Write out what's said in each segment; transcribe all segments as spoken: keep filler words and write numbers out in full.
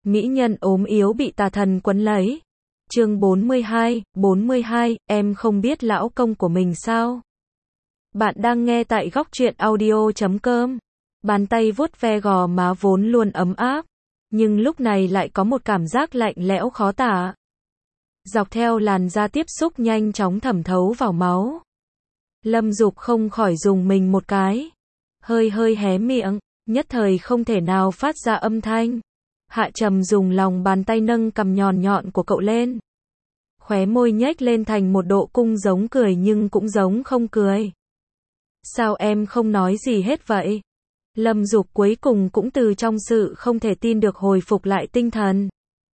Mỹ nhân ốm yếu bị tà thần quấn lấy. Chương bốn mươi hai, bốn mươi hai, em không biết lão công của mình sao? Bạn đang nghe tại góc truyện audio chấm com. Bàn tay vuốt ve gò má vốn luôn ấm áp, nhưng lúc này lại có một cảm giác lạnh lẽo khó tả. Dọc theo làn da tiếp xúc nhanh chóng thẩm thấu vào máu. Lâm Dục không khỏi dùng mình một cái. Hơi hơi hé miệng, nhất thời không thể nào phát ra âm thanh. Hạ Trầm dùng lòng bàn tay nâng cằm nhọn nhọn của cậu lên. Khóe môi nhếch lên thành một độ cung giống cười nhưng cũng giống không cười. Sao em không nói gì hết vậy? Lâm Dục cuối cùng cũng từ trong sự không thể tin được hồi phục lại tinh thần.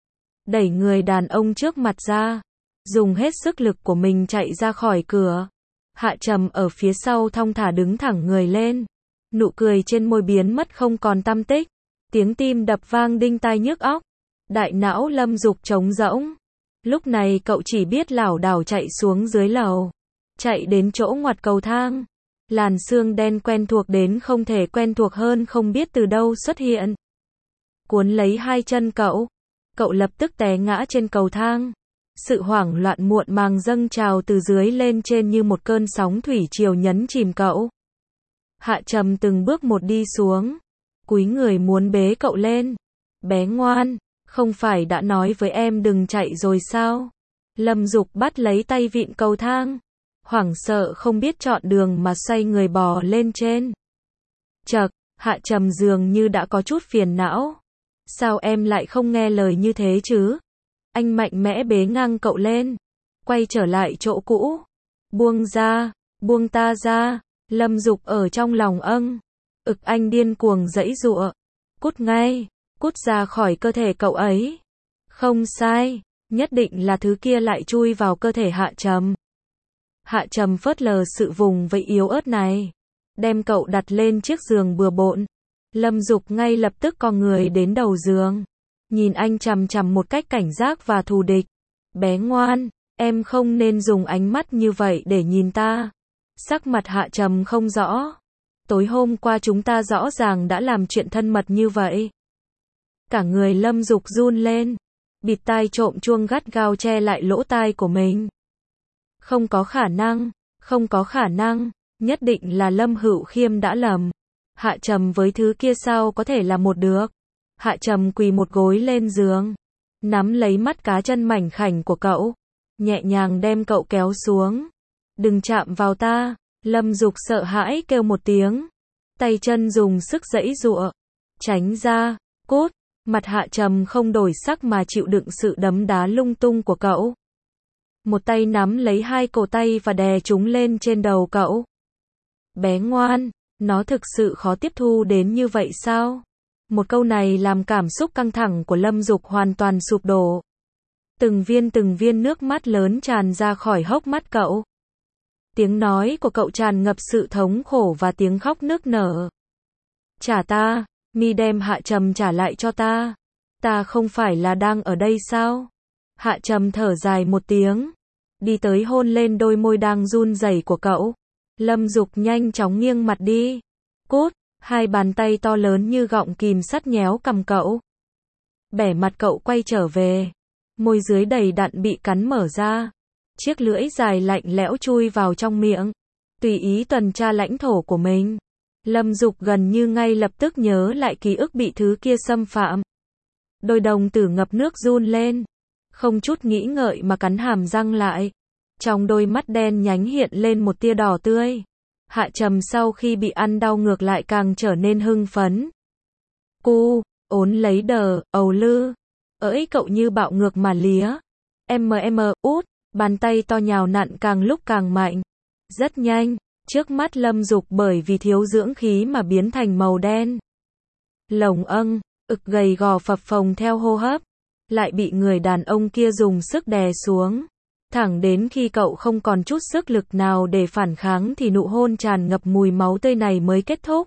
Đẩy người đàn ông trước mặt ra, dùng hết sức lực của mình chạy ra khỏi cửa. Hạ Trầm ở phía sau thong thả đứng thẳng người lên. Nụ cười trên môi biến mất không còn tăm tích. Tiếng tim đập vang đinh tai nhức óc. Đại não Lâm Dục trống rỗng. Lúc này cậu chỉ biết lảo đảo chạy xuống dưới lầu. Chạy đến chỗ ngoặt cầu thang. Làn sương đen quen thuộc đến không thể quen thuộc hơn không biết từ đâu xuất hiện. Cuốn lấy hai chân cậu. Cậu lập tức té ngã trên cầu thang. Sự hoảng loạn muộn màng dâng trào từ dưới lên trên như một cơn sóng thủy triều nhấn chìm cậu. Hạ Trầm từng bước một đi xuống. Cúi người muốn bế cậu lên. Bé ngoan, không phải đã nói với em đừng chạy rồi sao? Lâm Dục bắt lấy tay vịn cầu thang. Hoảng sợ không biết chọn đường mà xoay người bò lên trên. Chậc, Hạ Trầm dường như đã có chút phiền não. Sao em lại không nghe lời như thế chứ? Anh mạnh mẽ bế ngang cậu lên. Quay trở lại chỗ cũ. Buông ra, buông ta ra. Lâm Dục ở trong lòng âng. Ực anh điên cuồng giãy giụa. Cút ngay, cút ra khỏi cơ thể cậu ấy. Không sai, nhất định là thứ kia lại chui vào cơ thể Hạ Trầm. Hạ Trầm phớt lờ sự vùng vẫy yếu ớt này. Đem cậu đặt lên chiếc giường bừa bộn. Lâm Dục ngay lập tức co người đến đầu giường. Nhìn anh chằm chằm một cách cảnh giác và thù địch. Bé ngoan, em không nên dùng ánh mắt như vậy để nhìn ta. Sắc mặt Hạ Trầm không rõ. Tối hôm qua chúng ta rõ ràng đã làm chuyện thân mật như vậy. Cả người Lâm Dục run lên. Bịt tai trộm chuông gắt gao che lại lỗ tai của mình. Không có khả năng, không có khả năng, nhất định là Lâm Hữu Khiêm đã lầm. Hạ Trầm với thứ kia sao có thể là một được. Hạ Trầm quỳ một gối lên giường. Nắm lấy mắt cá chân mảnh khảnh của cậu. Nhẹ nhàng đem cậu kéo xuống. Đừng chạm vào ta. Lâm Dục sợ hãi kêu một tiếng. Tay chân dùng sức giãy giụa. Tránh ra, cút. Mặt Hạ Trầm không đổi sắc mà chịu đựng sự đấm đá lung tung của cậu. Một tay nắm lấy hai cổ tay và đè chúng lên trên đầu cậu. Bé ngoan, nó thực sự khó tiếp thu đến như vậy sao? Một câu này làm cảm xúc căng thẳng của Lâm Dục hoàn toàn sụp đổ. Từng viên từng viên nước mắt lớn tràn ra khỏi hốc mắt cậu. Tiếng nói của cậu tràn ngập sự thống khổ và tiếng khóc nức nở. Trả ta, mi đem Hạ Trầm trả lại cho ta. Ta không phải là đang ở đây sao? Hạ Trầm thở dài một tiếng. Đi tới hôn lên đôi môi đang run rẩy của cậu. Lâm Dục nhanh chóng nghiêng mặt đi. Cút, hai bàn tay to lớn như gọng kìm sắt nhéo cằm cậu. Bẻ mặt cậu quay trở về. Môi dưới đầy đặn bị cắn mở ra. Chiếc lưỡi dài lạnh lẽo chui vào trong miệng. Tùy ý tuần tra lãnh thổ của mình. Lâm Dục gần như ngay lập tức nhớ lại ký ức bị thứ kia xâm phạm. Đôi đồng tử ngập nước run lên. Không chút nghĩ ngợi mà cắn hàm răng lại. Trong đôi mắt đen nhánh hiện lên một tia đỏ tươi. Hạ Trầm sau khi bị ăn đau ngược lại càng trở nên hưng phấn. Cu, ốn lấy đờ, ầu lư. Ỡi cậu như bạo ngược mà lía. Em em út, bàn tay to nhào nặn càng lúc càng mạnh. Rất nhanh, trước mắt Lâm Dục bởi vì thiếu dưỡng khí mà biến thành màu đen. Lồng âng, ực gầy gò phập phồng theo hô hấp. Lại bị người đàn ông kia dùng sức đè xuống. Thẳng đến khi cậu không còn chút sức lực nào để phản kháng thì nụ hôn tràn ngập mùi máu tươi này mới kết thúc.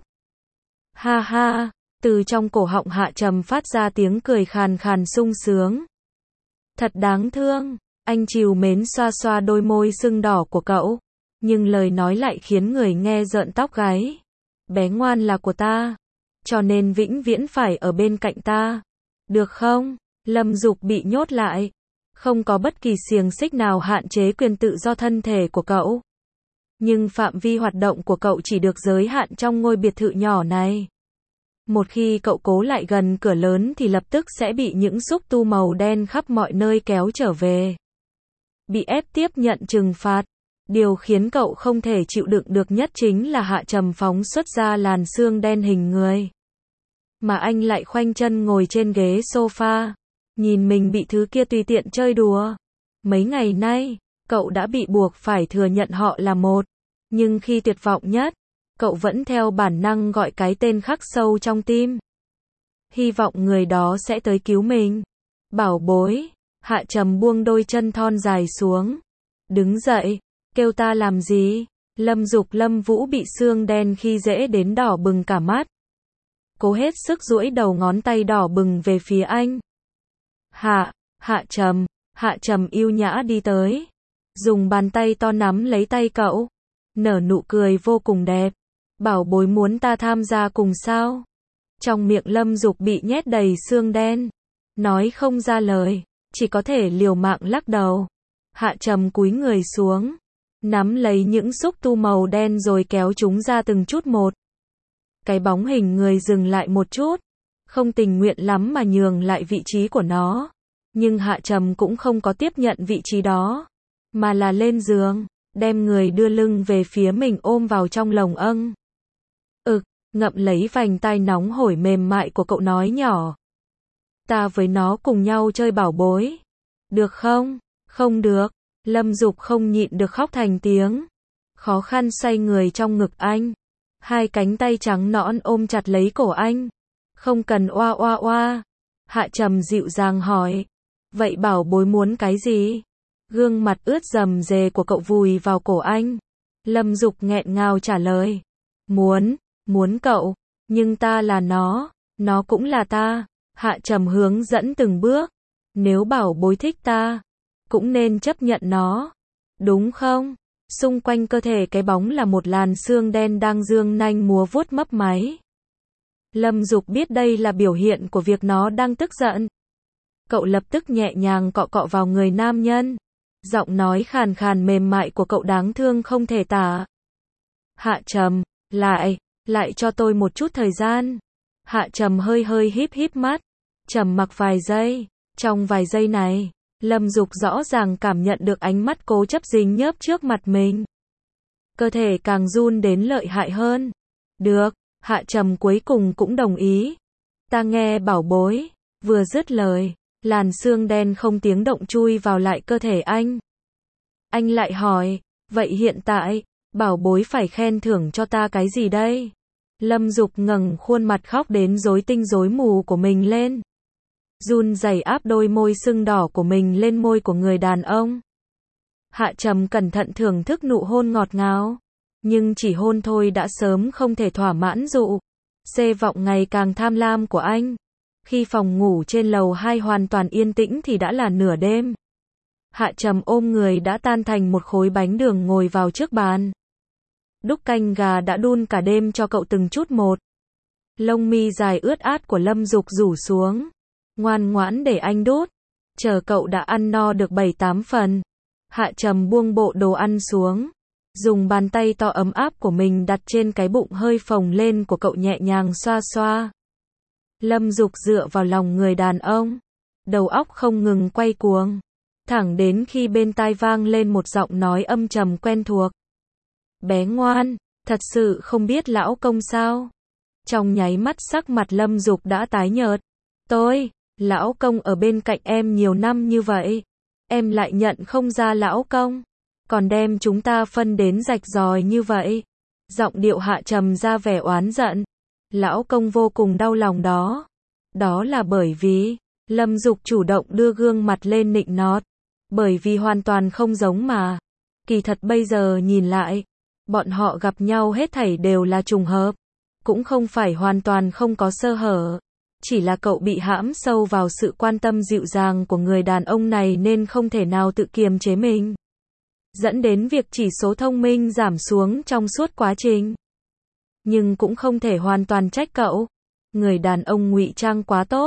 Ha ha, từ trong cổ họng Hạ Trầm phát ra tiếng cười khàn khàn sung sướng. Thật đáng thương, anh trìu mến xoa xoa đôi môi sưng đỏ của cậu. Nhưng lời nói lại khiến người nghe rợn tóc gáy. Bé ngoan là của ta, cho nên vĩnh viễn phải ở bên cạnh ta. được không? Lâm Dục bị nhốt lại. Không có bất kỳ xiềng xích nào hạn chế quyền tự do thân thể của cậu. Nhưng phạm vi hoạt động của cậu chỉ được giới hạn trong ngôi biệt thự nhỏ này. Một khi cậu cố lại gần cửa lớn thì lập tức sẽ bị những xúc tu màu đen khắp mọi nơi kéo trở về. Bị ép tiếp nhận trừng phạt. Điều khiến cậu không thể chịu đựng được nhất chính là Hạ Trầm phóng xuất ra làn sương đen hình người. Mà anh lại khoanh chân ngồi trên ghế sofa. Nhìn mình bị thứ kia tùy tiện chơi đùa. Mấy ngày nay, cậu đã bị buộc phải thừa nhận họ là một. Nhưng khi tuyệt vọng nhất, cậu vẫn theo bản năng gọi cái tên khắc sâu trong tim. Hy vọng người đó sẽ tới cứu mình. Bảo bối. Hạ Trầm buông đôi chân thon dài xuống. Đứng dậy. Kêu ta làm gì? Lâm Dục Lâm Vũ bị sương đen khi dễ đến đỏ bừng cả mắt. Cố hết sức duỗi đầu ngón tay đỏ bừng về phía anh. Hạ, Hạ Trầm, Hạ Trầm yêu nhã đi tới. Dùng bàn tay to nắm lấy tay cậu. Nở nụ cười vô cùng đẹp. Bảo bối muốn ta tham gia cùng sao? Trong miệng Lâm Dục bị nhét đầy sương đen. Nói không ra lời, chỉ có thể liều mạng lắc đầu. Hạ Trầm cúi người xuống. Nắm lấy những xúc tu màu đen rồi kéo chúng ra từng chút một. Cái bóng hình người dừng lại một chút. Không tình nguyện lắm mà nhường lại vị trí của nó. Nhưng Hạ Trầm cũng không có tiếp nhận vị trí đó. Mà là lên giường, đem người đưa lưng về phía mình ôm vào trong lồng âng. Ực, ngậm lấy vành tai nóng hổi mềm mại của cậu nói nhỏ. Ta với nó cùng nhau chơi bảo bối. Được không? Không được. Lâm Dục không nhịn được khóc thành tiếng. Khó khăn xoay người trong ngực anh. Hai cánh tay trắng nõn ôm chặt lấy cổ anh. Không cần oa oa oa. Hạ Trầm dịu dàng hỏi. Vậy bảo bối muốn cái gì? Gương mặt ướt rầm rề của cậu vùi vào cổ anh. Lâm Dục nghẹn ngào trả lời. Muốn, muốn cậu. Nhưng ta là nó. Nó cũng là ta. Hạ Trầm hướng dẫn từng bước. Nếu bảo bối thích ta, cũng nên chấp nhận nó. Đúng không? Xung quanh cơ thể cái bóng là một làn sương đen đang dương nanh múa vuốt mấp máy. Lâm Dục biết đây là biểu hiện của việc nó đang tức giận. Cậu lập tức nhẹ nhàng cọ cọ vào người nam nhân. Giọng nói khàn khàn mềm mại của cậu đáng thương không thể tả. Hạ Trầm, lại, lại cho tôi một chút thời gian. Hạ Trầm hơi hơi híp híp mắt. Trầm mặc vài giây. Trong vài giây này, Lâm Dục rõ ràng cảm nhận được ánh mắt cố chấp dính nhớp trước mặt mình. Cơ thể càng run đến lợi hại hơn. Được, Hạ Trầm cuối cùng cũng đồng ý. Ta nghe bảo bối. Vừa dứt lời, làn sương đen không tiếng động chui vào lại cơ thể anh. Anh lại hỏi, vậy hiện tại, bảo bối phải khen thưởng cho ta cái gì đây? Lâm Dục ngẩng khuôn mặt khóc đến rối tinh rối mù của mình lên. Run rẩy áp đôi môi sưng đỏ của mình lên môi của người đàn ông. Hạ Trầm cẩn thận thưởng thức nụ hôn ngọt ngào. Nhưng chỉ hôn thôi đã sớm không thể thỏa mãn dụ. Xê vọng ngày càng tham lam của anh. Khi phòng ngủ trên lầu hai hoàn toàn yên tĩnh thì đã là nửa đêm. Hạ Trầm ôm người đã tan thành một khối bánh đường ngồi vào trước bàn. Đúc canh gà đã đun cả đêm cho cậu từng chút một. Lông mi dài ướt át của Lâm Dục rủ xuống. Ngoan ngoãn để anh đút. Chờ cậu đã ăn no được bảy tám phần. Hạ Trầm buông bộ đồ ăn xuống. Dùng bàn tay to ấm áp của mình đặt trên cái bụng hơi phồng lên của cậu nhẹ nhàng xoa xoa. Lâm Dục dựa vào lòng người đàn ông. Đầu óc không ngừng quay cuồng. Thẳng đến khi bên tai vang lên một giọng nói âm trầm quen thuộc. Bé ngoan, thật sự không biết lão công sao? Trong nháy mắt sắc mặt Lâm Dục đã tái nhợt. Tôi, lão công ở bên cạnh em nhiều năm như vậy. Em lại nhận không ra lão công. Còn đem chúng ta phân đến rạch ròi như vậy. Giọng điệu Hạ Trầm ra vẻ oán giận. Lão công vô cùng đau lòng đó. Đó là bởi vì, Lâm Dục chủ động đưa gương mặt lên nịnh nọt. Bởi vì hoàn toàn không giống mà. Kỳ thật bây giờ nhìn lại, bọn họ gặp nhau hết thảy đều là trùng hợp. Cũng không phải hoàn toàn không có sơ hở. Chỉ là cậu bị hãm sâu vào sự quan tâm dịu dàng của người đàn ông này nên không thể nào tự kiềm chế mình. Dẫn đến việc chỉ số thông minh giảm xuống trong suốt quá trình. Nhưng cũng không thể hoàn toàn trách cậu. Người đàn ông ngụy trang quá tốt.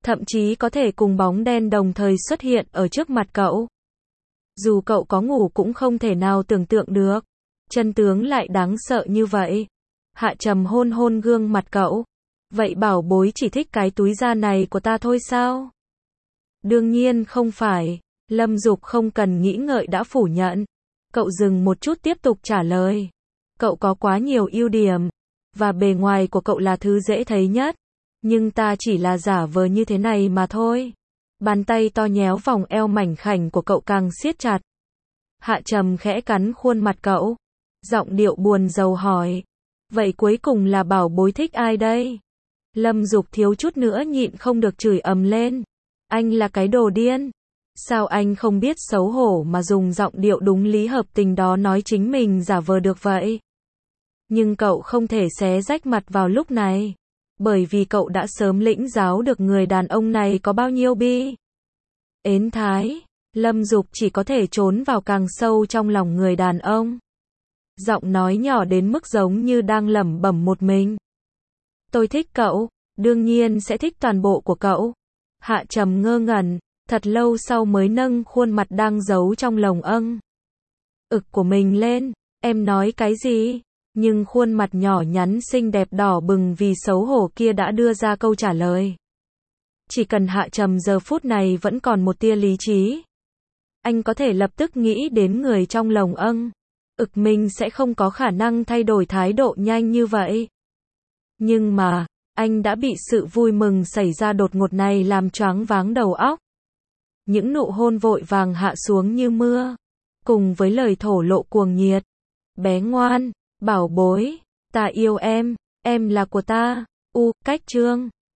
Thậm chí có thể cùng bóng đen đồng thời xuất hiện ở trước mặt cậu. Dù cậu có ngủ cũng không thể nào tưởng tượng được. Chân tướng lại đáng sợ như vậy. Hạ Trầm hôn hôn gương mặt cậu. Vậy bảo bối chỉ thích cái túi da này của ta thôi sao? Đương nhiên không phải. Lâm Dục không cần nghĩ ngợi đã phủ nhận. Cậu dừng một chút tiếp tục trả lời. Cậu có quá nhiều ưu điểm. Và bề ngoài của cậu là thứ dễ thấy nhất. Nhưng ta chỉ là giả vờ như thế này mà thôi. Bàn tay to nhéo vòng eo mảnh khảnh của cậu càng siết chặt. Hạ Trầm khẽ cắn khuôn mặt cậu. Giọng điệu buồn rầu hỏi. Vậy cuối cùng là bảo bối thích ai đây? Lâm Dục thiếu chút nữa nhịn không được chửi ầm lên. Anh là cái đồ điên. Sao anh không biết xấu hổ mà dùng giọng điệu đúng lý hợp tình đó nói chính mình giả vờ được vậy? Nhưng cậu không thể xé rách mặt vào lúc này. Bởi vì cậu đã sớm lĩnh giáo được người đàn ông này có bao nhiêu bi. Ến thái. Lâm Dục chỉ có thể trốn vào càng sâu trong lòng người đàn ông. Giọng nói nhỏ đến mức giống như đang lẩm bẩm một mình. Tôi thích cậu, đương nhiên sẽ thích toàn bộ của cậu. Hạ Trầm ngơ ngẩn, thật lâu sau mới nâng khuôn mặt đang giấu trong lồng âng ực của mình lên. Em nói cái gì? Nhưng khuôn mặt nhỏ nhắn xinh đẹp đỏ bừng vì xấu hổ kia đã đưa ra câu trả lời. Chỉ cần Hạ Trầm giờ phút này vẫn còn một tia lý trí, anh có thể lập tức nghĩ đến người trong lồng âng ực mình sẽ không có khả năng thay đổi thái độ nhanh như vậy. Nhưng mà, anh đã bị sự vui mừng xảy ra đột ngột này làm choáng váng đầu óc. Những nụ hôn vội vàng hạ xuống như mưa, cùng với lời thổ lộ cuồng nhiệt. Bé ngoan, bảo bối, ta yêu em, em là của ta. U, cách chương